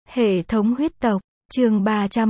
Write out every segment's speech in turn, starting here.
Hệ thống huyết tộc, chương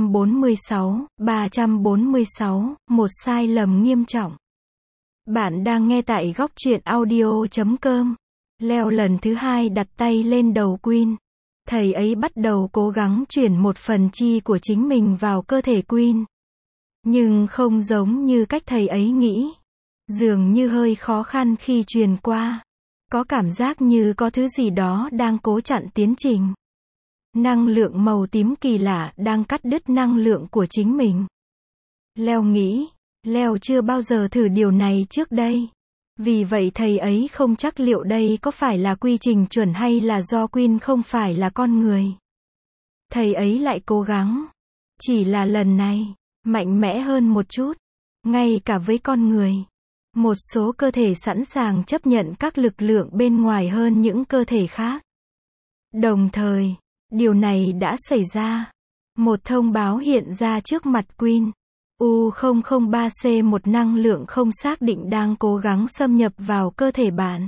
346, một sai lầm nghiêm trọng. Bạn đang nghe tại góc truyện audio.com. Leo lần thứ hai đặt tay lên đầu Queen. Thầy ấy bắt đầu cố gắng chuyển một phần chi của chính mình vào cơ thể Queen. Nhưng không giống như cách thầy ấy nghĩ. Dường như hơi khó khăn khi truyền qua. Có cảm giác như có thứ gì đó đang cố chặn tiến trình. Năng lượng màu tím kỳ lạ đang cắt đứt năng lượng của chính mình. Leo nghĩ, Leo chưa bao giờ thử điều này trước đây. Vì vậy thầy ấy không chắc liệu đây có phải là quy trình chuẩn hay là do Queen không phải là con người. Thầy ấy lại cố gắng. Chỉ là lần này, mạnh mẽ hơn một chút. Ngay cả với con người. Một số cơ thể sẵn sàng chấp nhận các lực lượng bên ngoài hơn những cơ thể khác. Đồng thời, điều này đã xảy ra. Một thông báo hiện ra trước mặt Queen. U003C, một năng lượng không xác định đang cố gắng xâm nhập vào cơ thể bạn.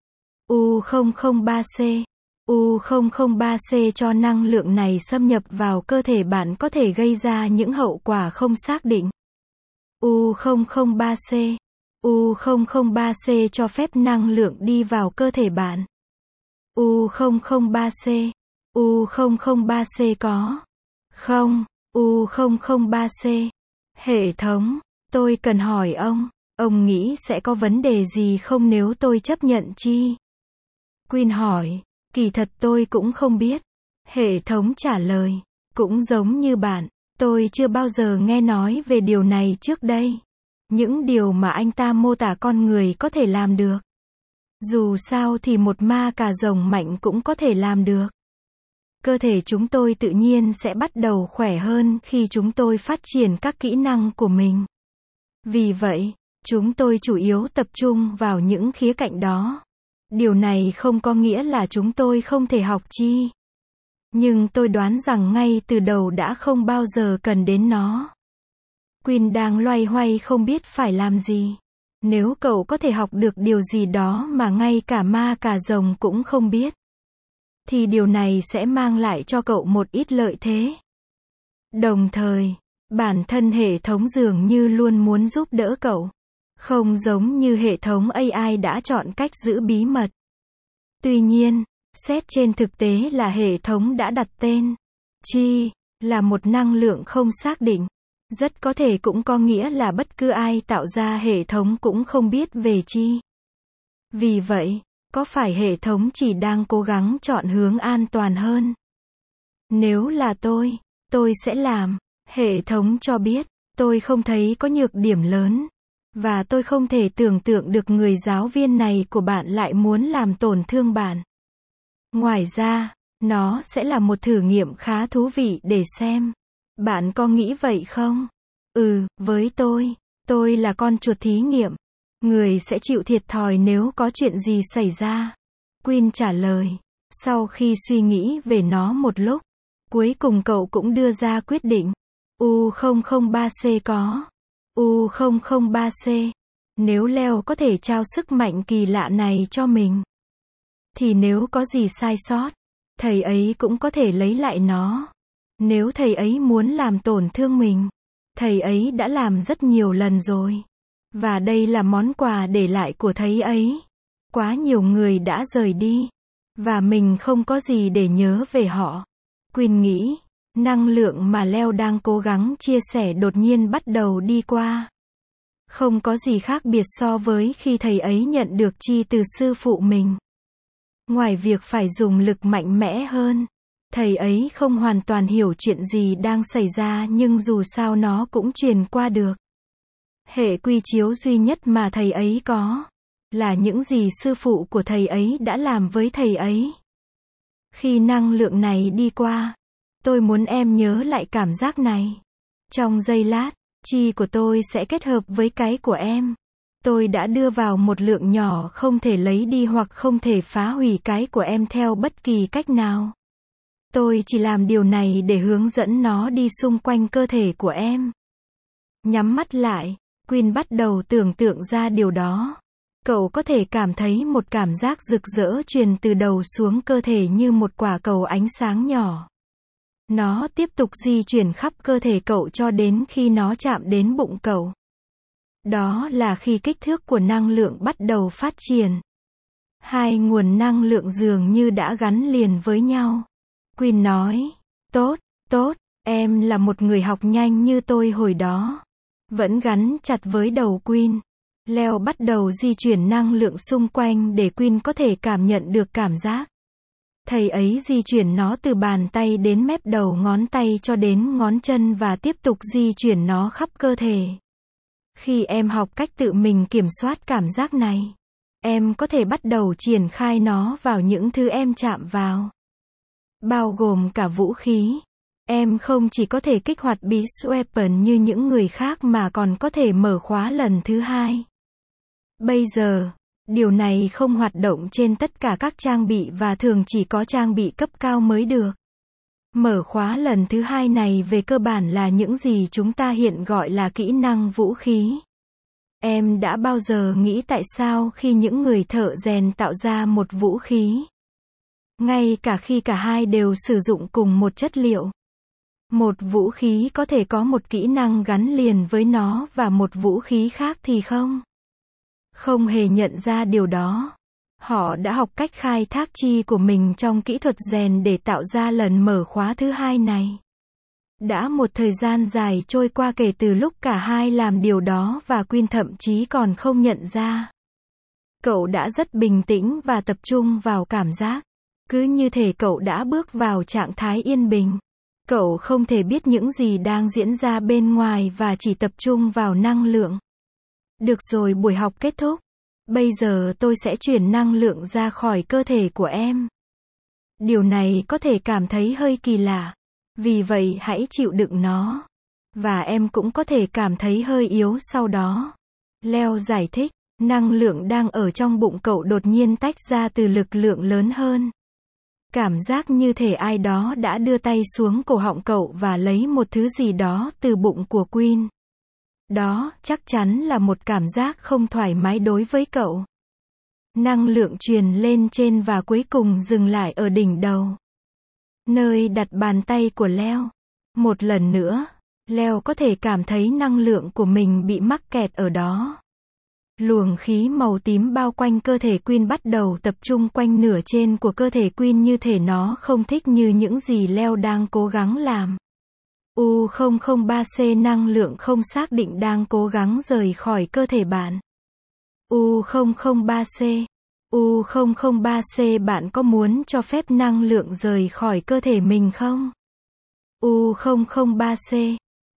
U003C. U003C cho năng lượng này xâm nhập vào cơ thể bạn có thể gây ra những hậu quả không xác định. U003C. U003C cho phép năng lượng đi vào cơ thể bạn. U003C. U003C có. Không. U003C. Hệ thống, tôi cần hỏi ông nghĩ sẽ có vấn đề gì không nếu tôi chấp nhận chi? Queen hỏi, kỳ thật tôi cũng không biết. Hệ thống trả lời, cũng giống như bạn, tôi chưa bao giờ nghe nói về điều này trước đây. Những điều mà anh ta mô tả con người có thể làm được. Dù sao thì một ma cà rồng mạnh cũng có thể làm được. Cơ thể chúng tôi tự nhiên sẽ bắt đầu khỏe hơn khi chúng tôi phát triển các kỹ năng của mình. Vì vậy, chúng tôi chủ yếu tập trung vào những khía cạnh đó. Điều này không có nghĩa là chúng tôi không thể học chi. Nhưng tôi đoán rằng ngay từ đầu đã không bao giờ cần đến nó. Queen đang loay hoay không biết phải làm gì. Nếu cậu có thể học được điều gì đó mà ngay cả ma cà rồng cũng không biết, thì điều này sẽ mang lại cho cậu một ít lợi thế. Đồng thời, bản thân hệ thống dường như luôn muốn giúp đỡ cậu. Không giống như hệ thống AI đã chọn cách giữ bí mật. Tuy nhiên, xét trên thực tế là hệ thống đã đặt tên chi là một năng lượng không xác định. Rất có thể cũng có nghĩa là bất cứ ai tạo ra hệ thống cũng không biết về chi. Vì vậy, có phải hệ thống chỉ đang cố gắng chọn hướng an toàn hơn? Nếu là tôi sẽ làm. Hệ thống cho biết, tôi không thấy có nhược điểm lớn. Và tôi không thể tưởng tượng được người giáo viên này của bạn lại muốn làm tổn thương bạn. Ngoài ra, nó sẽ là một thử nghiệm khá thú vị để xem. Bạn có nghĩ vậy không? Với tôi là con chuột thí nghiệm. Người sẽ chịu thiệt thòi nếu có chuyện gì xảy ra. Queen trả lời. Sau khi suy nghĩ về nó một lúc, cuối cùng cậu cũng đưa ra quyết định. U003C có. U003C. Nếu Leo có thể trao sức mạnh kỳ lạ này cho mình, thì nếu có gì sai sót, thầy ấy cũng có thể lấy lại nó. Nếu thầy ấy muốn làm tổn thương mình, thầy ấy đã làm rất nhiều lần rồi. Và đây là món quà để lại của thầy ấy. Quá nhiều người đã rời đi. Và mình không có gì để nhớ về họ. Queen nghĩ, năng lượng mà Leo đang cố gắng chia sẻ đột nhiên bắt đầu đi qua. Không có gì khác biệt so với khi thầy ấy nhận được chi từ sư phụ mình. Ngoài việc phải dùng lực mạnh mẽ hơn, thầy ấy không hoàn toàn hiểu chuyện gì đang xảy ra nhưng dù sao nó cũng truyền qua được. Hệ quy chiếu duy nhất mà thầy ấy có là những gì sư phụ của thầy ấy đã làm với thầy ấy. Khi năng lượng này đi qua, tôi muốn em nhớ lại cảm giác này. Trong giây lát, chi của tôi sẽ kết hợp với cái của em. Tôi đã đưa vào một lượng nhỏ không thể lấy đi hoặc không thể phá hủy cái của em theo bất kỳ cách nào. Tôi chỉ làm điều này để hướng dẫn nó đi xung quanh cơ thể của em. Nhắm mắt lại, Queen bắt đầu tưởng tượng ra điều đó. Cậu có thể cảm thấy một cảm giác rực rỡ truyền từ đầu xuống cơ thể như một quả cầu ánh sáng nhỏ. Nó tiếp tục di chuyển khắp cơ thể cậu cho đến khi nó chạm đến bụng cậu. Đó là khi kích thước của năng lượng bắt đầu phát triển. Hai nguồn năng lượng dường như đã gắn liền với nhau. Queen nói, tốt, tốt, em là một người học nhanh như tôi hồi đó. Vẫn gắn chặt với đầu Queen. Leo bắt đầu di chuyển năng lượng xung quanh để Queen có thể cảm nhận được cảm giác. Thầy ấy di chuyển nó từ bàn tay đến mép đầu ngón tay cho đến ngón chân và tiếp tục di chuyển nó khắp cơ thể. Khi em học cách tự mình kiểm soát cảm giác này, em có thể bắt đầu triển khai nó vào những thứ em chạm vào. Bao gồm cả vũ khí. Em không chỉ có thể kích hoạt Beast Weapon như những người khác mà còn có thể mở khóa lần thứ hai. Bây giờ, điều này không hoạt động trên tất cả các trang bị và thường chỉ có trang bị cấp cao mới được. Mở khóa lần thứ hai này về cơ bản là những gì chúng ta hiện gọi là kỹ năng vũ khí. Em đã bao giờ nghĩ tại sao khi những người thợ rèn tạo ra một vũ khí, ngay cả khi cả hai đều sử dụng cùng một chất liệu, một vũ khí có thể có một kỹ năng gắn liền với nó và một vũ khí khác thì không? Không hề nhận ra điều đó. Họ đã học cách khai thác chi của mình trong kỹ thuật rèn để tạo ra lần mở khóa thứ hai này. Đã một thời gian dài trôi qua kể từ lúc cả hai làm điều đó và Queen thậm chí còn không nhận ra. Cậu đã rất bình tĩnh và tập trung vào cảm giác. Cứ như thể cậu đã bước vào trạng thái yên bình. Cậu không thể biết những gì đang diễn ra bên ngoài và chỉ tập trung vào năng lượng. Được rồi, buổi học kết thúc. Bây giờ tôi sẽ chuyển năng lượng ra khỏi cơ thể của em. Điều này có thể cảm thấy hơi kỳ lạ. Vì vậy hãy chịu đựng nó. Và em cũng có thể cảm thấy hơi yếu sau đó. Leo giải thích, năng lượng đang ở trong bụng cậu đột nhiên tách ra từ lực lượng lớn hơn. Cảm giác như thể ai đó đã đưa tay xuống cổ họng cậu và lấy một thứ gì đó từ bụng của Queen. Đó chắc chắn là một cảm giác không thoải mái đối với cậu. Năng lượng truyền lên trên và cuối cùng dừng lại ở đỉnh đầu. Nơi đặt bàn tay của Leo. Một lần nữa, Leo có thể cảm thấy năng lượng của mình bị mắc kẹt ở đó. Luồng khí màu tím bao quanh cơ thể Queen bắt đầu tập trung quanh nửa trên của cơ thể Queen như thể nó không thích như những gì Leo đang cố gắng làm. U003C năng lượng không xác định đang cố gắng rời khỏi cơ thể bạn. U003C. U003C bạn có muốn cho phép năng lượng rời khỏi cơ thể mình không? U003C.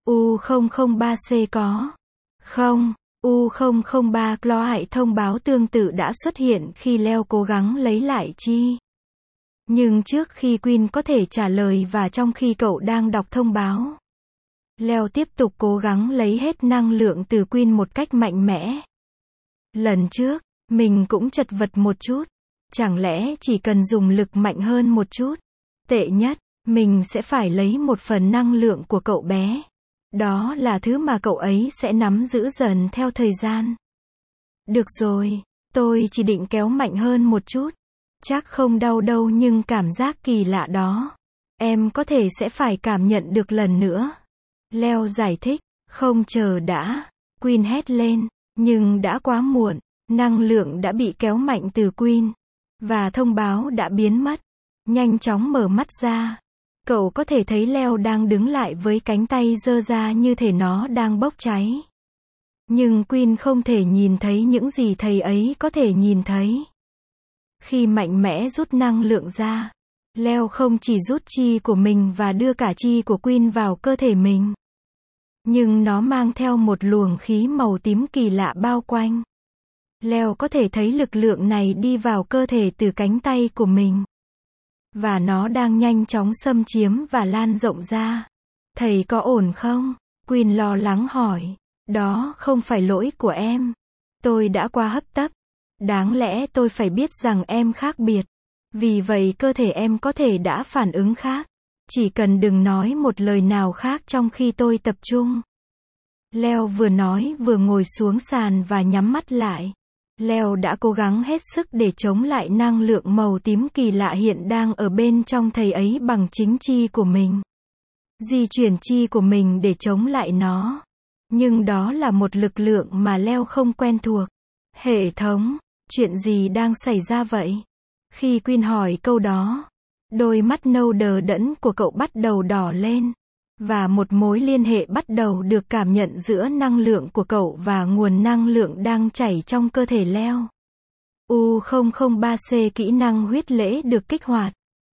U003C có. Không. U003 loại thông báo tương tự đã xuất hiện khi Leo cố gắng lấy lại chi. Nhưng trước khi Queen có thể trả lời và trong khi cậu đang đọc thông báo, Leo tiếp tục cố gắng lấy hết năng lượng từ Queen một cách mạnh mẽ. Lần trước, mình cũng chật vật một chút. Chẳng lẽ chỉ cần dùng lực mạnh hơn một chút? Tệ nhất, mình sẽ phải lấy một phần năng lượng của cậu bé. Đó là thứ mà cậu ấy sẽ nắm giữ dần theo thời gian. Được rồi, tôi chỉ định kéo mạnh hơn một chút. Chắc không đau đâu nhưng cảm giác kỳ lạ đó, em có thể sẽ phải cảm nhận được lần nữa. Leo giải thích, không chờ đã. Queen hét lên, nhưng đã quá muộn. Năng lượng đã bị kéo mạnh từ Queen. Và thông báo đã biến mất. Nhanh chóng mở mắt ra. Cậu có thể thấy Leo đang đứng lại với cánh tay giơ ra như thể nó đang bốc cháy. Nhưng Queen không thể nhìn thấy những gì thầy ấy có thể nhìn thấy. Khi mạnh mẽ rút năng lượng ra, Leo không chỉ rút chi của mình và đưa cả chi của Queen vào cơ thể mình. Nhưng nó mang theo một luồng khí màu tím kỳ lạ bao quanh. Leo có thể thấy lực lượng này đi vào cơ thể từ cánh tay của mình. Và nó đang nhanh chóng xâm chiếm và lan rộng ra. Thầy có ổn không? Queen lo lắng hỏi. Đó không phải lỗi của em. Tôi đã quá hấp tấp. Đáng lẽ tôi phải biết rằng em khác biệt. Vì vậy cơ thể em có thể đã phản ứng khác. Chỉ cần đừng nói một lời nào khác trong khi tôi tập trung. Leo vừa nói vừa ngồi xuống sàn và nhắm mắt lại. Leo đã cố gắng hết sức để chống lại năng lượng màu tím kỳ lạ hiện đang ở bên trong thầy ấy bằng chính chi của mình. di chuyển chi của mình để chống lại nó. Nhưng đó là một lực lượng mà Leo không quen thuộc. Hệ thống, chuyện gì đang xảy ra vậy? Khi Queen hỏi câu đó, đôi mắt nâu đờ đẫn của cậu bắt đầu đỏ lên. Và một mối liên hệ bắt đầu được cảm nhận giữa năng lượng của cậu và nguồn năng lượng đang chảy trong cơ thể Leo. U003C kỹ năng huyết lễ được kích hoạt.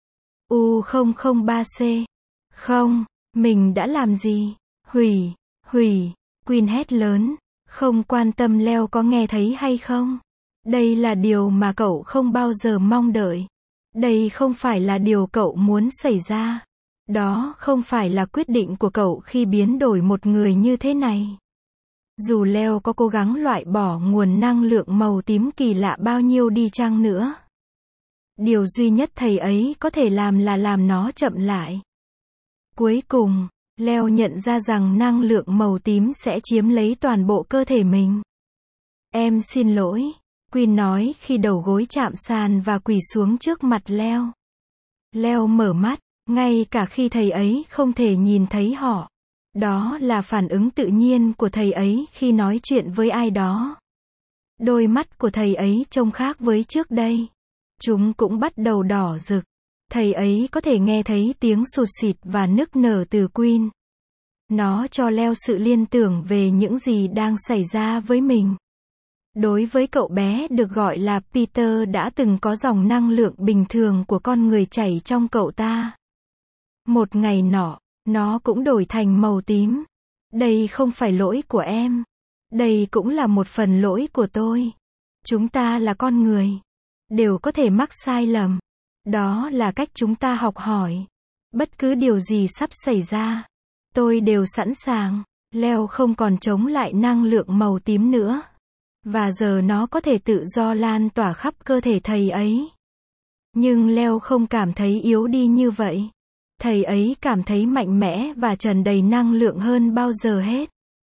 U003C. Không, mình đã làm gì? Hủy, hủy, Queen hét lớn, không quan tâm Leo có nghe thấy hay không. Đây là điều mà cậu không bao giờ mong đợi. Đây không phải là điều cậu muốn xảy ra. Đó không phải là quyết định của cậu khi biến đổi một người như thế này. Dù Leo có cố gắng loại bỏ nguồn năng lượng màu tím kỳ lạ bao nhiêu đi chăng nữa, điều duy nhất thầy ấy có thể làm là làm nó chậm lại. Cuối cùng, Leo nhận ra rằng năng lượng màu tím sẽ chiếm lấy toàn bộ cơ thể mình. Em xin lỗi, Queen nói khi đầu gối chạm sàn và quỳ xuống trước mặt Leo. Leo mở mắt, ngay cả khi thầy ấy không thể nhìn thấy họ. Đó là phản ứng tự nhiên của thầy ấy khi nói chuyện với ai đó. Đôi mắt của thầy ấy trông khác với trước đây. Chúng cũng bắt đầu đỏ rực. Thầy ấy có thể nghe thấy tiếng sụt sịt và nức nở từ Queen. Nó cho Leo sự liên tưởng về những gì đang xảy ra với mình. Đối với cậu bé được gọi là Peter đã từng có dòng năng lượng bình thường của con người chảy trong cậu ta. Một ngày nọ, nó cũng đổi thành màu tím. Đây không phải lỗi của em. Đây cũng là một phần lỗi của tôi. Chúng ta là con người. Đều có thể mắc sai lầm. Đó là cách chúng ta học hỏi. Bất cứ điều gì sắp xảy ra, tôi đều sẵn sàng. Leo không còn chống lại năng lượng màu tím nữa. Và giờ nó có thể tự do lan tỏa khắp cơ thể thầy ấy. Nhưng Leo không cảm thấy yếu đi như vậy. Thầy ấy cảm thấy mạnh mẽ và tràn đầy năng lượng hơn bao giờ hết.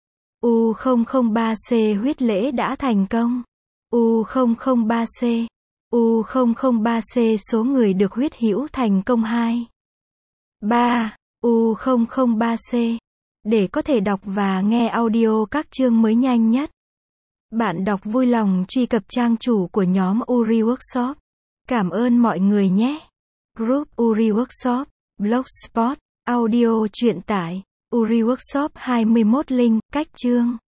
U003C huyết lễ đã thành công. U003C. U003C số người được huyết hữu thành công 2. 3. U003C. Để có thể đọc và nghe audio các chương mới nhanh nhất, bạn đọc vui lòng truy cập trang chủ của nhóm Uri Workshop. Cảm ơn mọi người nhé. Group Uri Workshop, Blogspot, audio truyện tải, Uri Workshop 21 link, cách chương.